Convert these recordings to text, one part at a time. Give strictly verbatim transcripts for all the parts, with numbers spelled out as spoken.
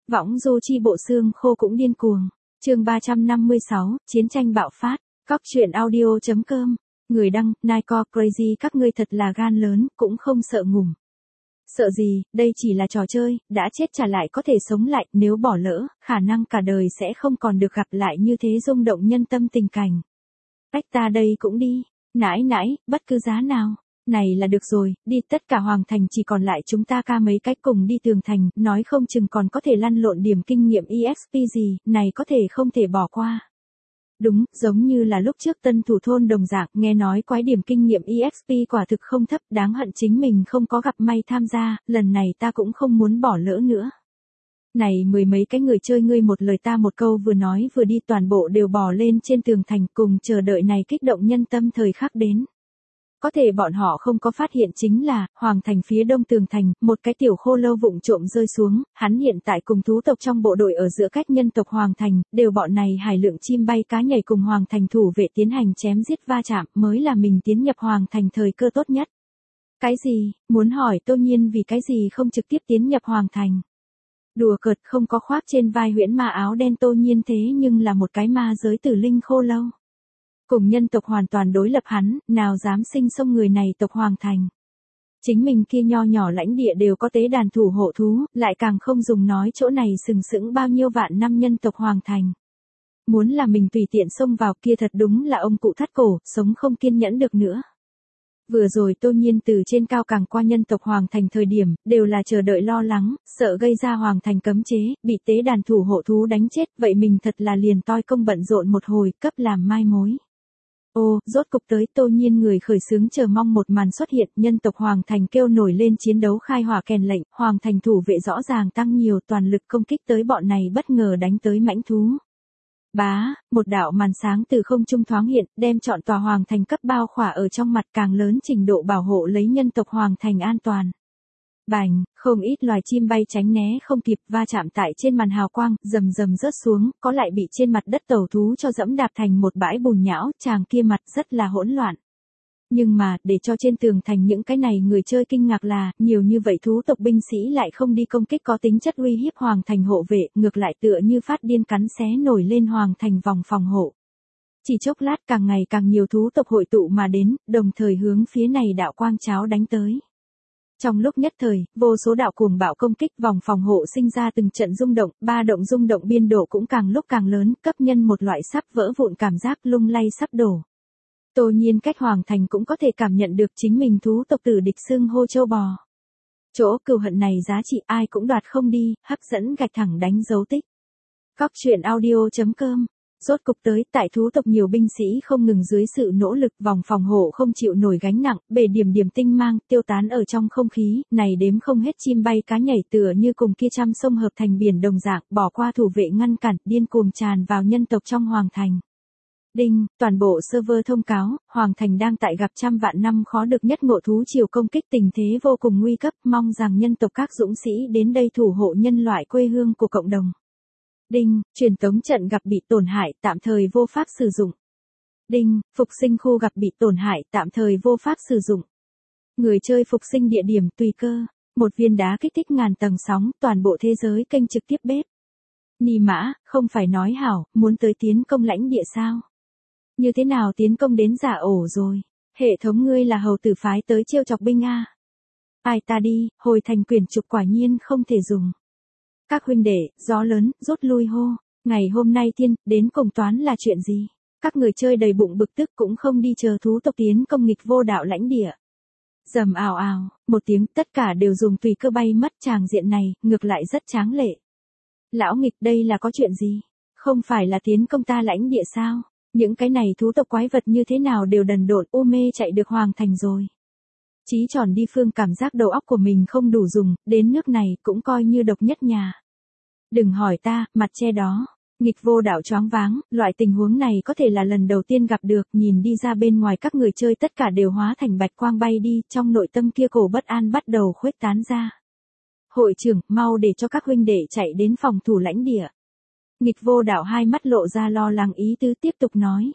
Võng du chi bộ xương khô cũng điên cuồng. Chương ba trăm năm mươi sáu, chiến tranh bạo phát. Cóc truyện audio chấm com. Người đăng, Niko Crazy, các ngươi thật là gan lớn, cũng không sợ ngủm. Sợ gì, đây chỉ là trò chơi, đã chết trả lại có thể sống lại, nếu bỏ lỡ, khả năng cả đời sẽ không còn được gặp lại như thế rung động nhân tâm tình cảnh. Cách ta đây cũng đi, nãi nãi, bất cứ giá nào. Này là được rồi, đi tất cả hoàng thành chỉ còn lại chúng ta ca mấy cách cùng đi tường thành, nói không chừng còn có thể lăn lộn điểm kinh nghiệm e ích pê gì, này có thể không thể bỏ qua. Đúng, giống như là lúc trước tân thủ thôn đồng dạng, nghe nói quái điểm kinh nghiệm e ích pê quả thực không thấp, đáng hận chính mình không có gặp may tham gia, lần này ta cũng không muốn bỏ lỡ nữa. Này mười mấy cái người chơi ngươi một lời ta một câu vừa nói vừa đi toàn bộ đều bò lên trên tường thành cùng chờ đợi này kích động nhân tâm thời khắc đến. Có thể bọn họ không có phát hiện chính là, hoàng thành phía đông tường thành, một cái tiểu khô lâu vụng trộm rơi xuống, hắn hiện tại cùng thú tộc trong bộ đội ở giữa cách nhân tộc hoàng thành, đều bọn này hải lượng chim bay cá nhảy cùng hoàng thành thủ vệ tiến hành chém giết va chạm, mới là mình tiến nhập hoàng thành thời cơ tốt nhất. Cái gì, muốn hỏi Tô Nhiên vì cái gì không trực tiếp tiến nhập hoàng thành? Đùa cợt, không có khoác trên vai huyễn ma áo đen Tô Nhiên thế nhưng là một cái ma giới tử linh khô lâu. Cùng nhân tộc hoàn toàn đối lập hắn, nào dám sinh xông người này tộc hoàng thành. Chính mình kia nho nhỏ lãnh địa đều có tế đàn thủ hộ thú, lại càng không dùng nói chỗ này sừng sững bao nhiêu vạn năm nhân tộc hoàng thành. Muốn là mình tùy tiện xông vào kia thật đúng là ông cụ thắt cổ, sống không kiên nhẫn được nữa. Vừa rồi Tô Nhiên từ trên cao càng qua nhân tộc hoàng thành thời điểm, đều là chờ đợi lo lắng, sợ gây ra hoàng thành cấm chế, bị tế đàn thủ hộ thú đánh chết, vậy mình thật là liền toi công bận rộn một hồi, cấp làm mai mối. Ô, rốt cục tới Tô Nhiên người khởi xướng chờ mong một màn xuất hiện, nhân tộc hoàng thành kêu nổi lên chiến đấu khai hỏa kèn lệnh, hoàng thành thủ vệ rõ ràng tăng nhiều toàn lực công kích tới bọn này bất ngờ đánh tới mãnh thú. Bá, một đạo màn sáng từ không trung thoáng hiện, đem trọn tòa hoàng thành cấp bao khỏa ở trong mặt càng lớn trình độ bảo hộ lấy nhân tộc hoàng thành an toàn. Bành, không ít loài chim bay tránh né không kịp va chạm tại trên màn hào quang, rầm rầm rớt xuống, có lại bị trên mặt đất tàu thú cho dẫm đạp thành một bãi bùn nhão, chàng kia mặt rất là hỗn loạn. Nhưng mà, để cho trên tường thành những cái này người chơi kinh ngạc là, nhiều như vậy thú tộc binh sĩ lại không đi công kích có tính chất uy hiếp hoàng thành hộ vệ, ngược lại tựa như phát điên cắn xé nổi lên hoàng thành vòng phòng hộ. Chỉ chốc lát càng ngày càng nhiều thú tộc hội tụ mà đến, đồng thời hướng phía này đạo quang cháo đánh tới. Trong lúc nhất thời, vô số đạo cuồng bạo công kích vòng phòng hộ sinh ra từng trận rung động, ba động rung động biên độ cũng càng lúc càng lớn, cấp nhân một loại sắp vỡ vụn cảm giác lung lay sắp đổ. Tô Nhiên cách hoàng thành cũng có thể cảm nhận được chính mình thú tộc tử địch xưng hô châu bò. Chỗ cừu hận này giá trị ai cũng đoạt không đi, hấp dẫn gạch thẳng đánh dấu tích. Cóc truyện audio chấm com. Rốt cục tới, tại thú tộc nhiều binh sĩ không ngừng dưới sự nỗ lực vòng phòng hộ không chịu nổi gánh nặng, bề điểm điểm tinh mang, tiêu tán ở trong không khí, này đếm không hết chim bay cá nhảy tựa như cùng kia trăm sông hợp thành biển đồng dạng, bỏ qua thủ vệ ngăn cản, điên cuồng tràn vào nhân tộc trong hoàng thành. Đinh, toàn bộ server thông cáo, hoàng thành đang tại gặp trăm vạn năm khó được nhất ngộ thú chiều công kích tình thế vô cùng nguy cấp, mong rằng nhân tộc các dũng sĩ đến đây thủ hộ nhân loại quê hương của cộng đồng. Đinh, truyền tống trận gặp bị tổn hại, tạm thời vô pháp sử dụng. Đinh, phục sinh khu gặp bị tổn hại, tạm thời vô pháp sử dụng. Người chơi phục sinh địa điểm tùy cơ, một viên đá kích thích ngàn tầng sóng, toàn bộ thế giới kênh trực tiếp bếp. Nì mã, không phải nói hảo, muốn tới tiến công lãnh địa sao? Như thế nào tiến công đến giả ổ rồi? Hệ thống ngươi là hầu tử phái tới trêu chọc binh a. Ai ta đi, hồi thành quyển trục quả nhiên không thể dùng. Các huynh đệ, gió lớn, rút lui hô. Ngày hôm nay thiên, đến cùng toán là chuyện gì? Các người chơi đầy bụng bực tức cũng không đi chờ thú tộc tiến công nghịch vô đạo lãnh địa. Rầm ào ào, một tiếng tất cả đều dùng tùy cơ bay mất tràng diện này, ngược lại rất tráng lệ. Lão nghịch đây là có chuyện gì? Không phải là tiến công ta lãnh địa sao? Những cái này thú tộc quái vật như thế nào đều đần độn u mê chạy được hoàng thành rồi. Chí tròn đi phương cảm giác đầu óc của mình không đủ dùng, đến nước này cũng coi như độc nhất nhà. Đừng hỏi ta, mặt che đó. Nghịch vô đạo choáng váng, loại tình huống này có thể là lần đầu tiên gặp được, nhìn đi ra bên ngoài các người chơi tất cả đều hóa thành bạch quang bay đi, trong nội tâm kia cổ bất an bắt đầu khuếch tán ra. Hội trưởng, mau để cho các huynh đệ chạy đến phòng thủ lãnh địa. Nghịch vô đạo hai mắt lộ ra lo lắng ý tứ tiếp tục nói.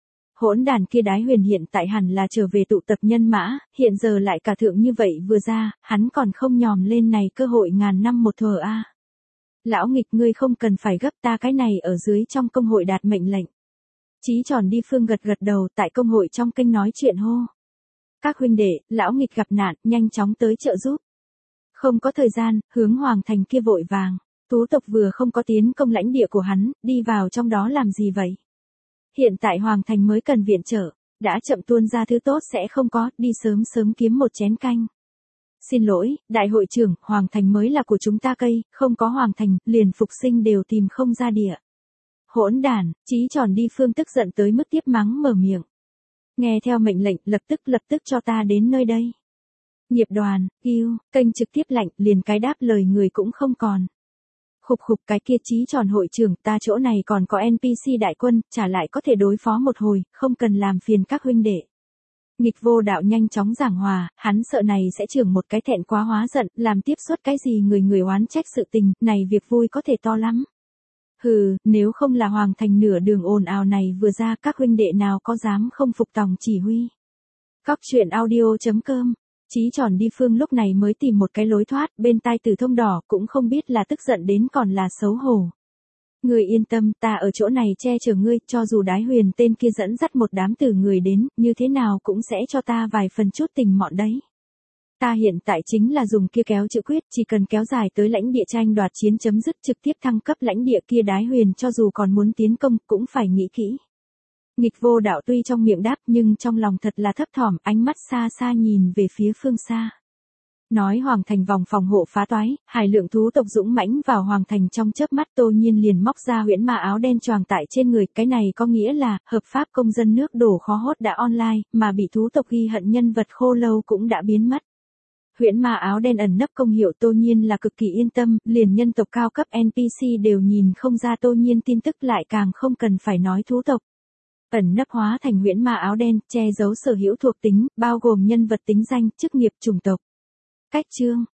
Hỗn đàn kia đái huyền hiện tại hẳn là trở về tụ tập nhân mã, hiện giờ lại cả thượng như vậy vừa ra, hắn còn không nhòm lên này cơ hội ngàn năm một thuở a. Lão nghịch ngươi không cần phải gấp, ta cái này ở dưới trong công hội đạt mệnh lệnh. Chí tròn đi phương gật gật đầu, tại công hội trong kênh nói chuyện hô. Các huynh đệ, lão nghịch gặp nạn, nhanh chóng tới trợ giúp. Không có thời gian, hướng Hoàng Thành kia vội vàng. Thú tộc vừa không có tiến công lãnh địa của hắn, đi vào trong đó làm gì vậy? Hiện tại Hoàng Thành mới cần viện trợ, đã chậm tuôn ra thứ tốt sẽ không có, đi sớm sớm kiếm một chén canh. Xin lỗi, đại hội trưởng, Hoàng Thành mới là của chúng ta cây, không có Hoàng Thành, liền phục sinh đều tìm không ra địa. Hỗn đản, Chí tròn đi phương tức giận tới mức tiếp mắng mở miệng. Nghe theo mệnh lệnh, lập tức lập tức cho ta đến nơi đây. Nghiệp đoàn, yêu, kênh trực tiếp lạnh, liền cái đáp lời người cũng không còn. Khục khục cái kia Chí tròn hội trưởng, ta chỗ này còn có en pê xê đại quân, trả lại có thể đối phó một hồi, không cần làm phiền các huynh đệ. Nghịch vô đạo nhanh chóng giảng hòa, hắn sợ này sẽ trưởng một cái thẹn quá hóa giận, làm tiếp xuất cái gì người người oán trách sự tình, này việc vui có thể to lắm. Hừ, nếu không là Hoàng Thành nửa đường ồn ào này vừa ra, các huynh đệ nào có dám không phục tòng chỉ huy. Cóc truyện audio chấm com. Chí tròn đi phương lúc này mới tìm một cái lối thoát, bên tai Tử Thông đỏ cũng không biết là tức giận đến còn là xấu hổ. Ngươi yên tâm, ta ở chỗ này che chở ngươi, cho dù Đái Huyền tên kia dẫn dắt một đám tử người đến, như thế nào cũng sẽ cho ta vài phần chút tình mọn đấy. Ta hiện tại chính là dùng kia kéo chữ quyết, chỉ cần kéo dài tới lãnh địa tranh đoạt chiến chấm dứt trực tiếp thăng cấp lãnh địa kia, Đái Huyền cho dù còn muốn tiến công, cũng phải nghĩ kỹ. Nghịch vô đạo tuy trong miệng đáp nhưng trong lòng thật là thấp thỏm, ánh mắt xa xa nhìn về phía phương xa. Nói Hoàng Thành vòng phòng hộ phá toái, hải lượng thú tộc dũng mãnh vào Hoàng Thành trong chớp mắt, Tô Nhiên liền móc ra huyễn ma áo đen choàng tại trên người, cái này có nghĩa là, hợp pháp công dân nước đổ khó hốt đã online, mà bị thú tộc ghi hận nhân vật khô lâu cũng đã biến mất. Huyễn ma áo đen ẩn nấp công hiệu Tô Nhiên là cực kỳ yên tâm, liền nhân tộc cao cấp en pê xê đều nhìn không ra Tô Nhiên tin tức, lại càng không cần phải nói thú tộc. Ẩn nấp hóa thành huyễn ma áo đen, che giấu sở hữu thuộc tính, bao gồm nhân vật tính danh, chức nghiệp, chủng tộc. Cách chương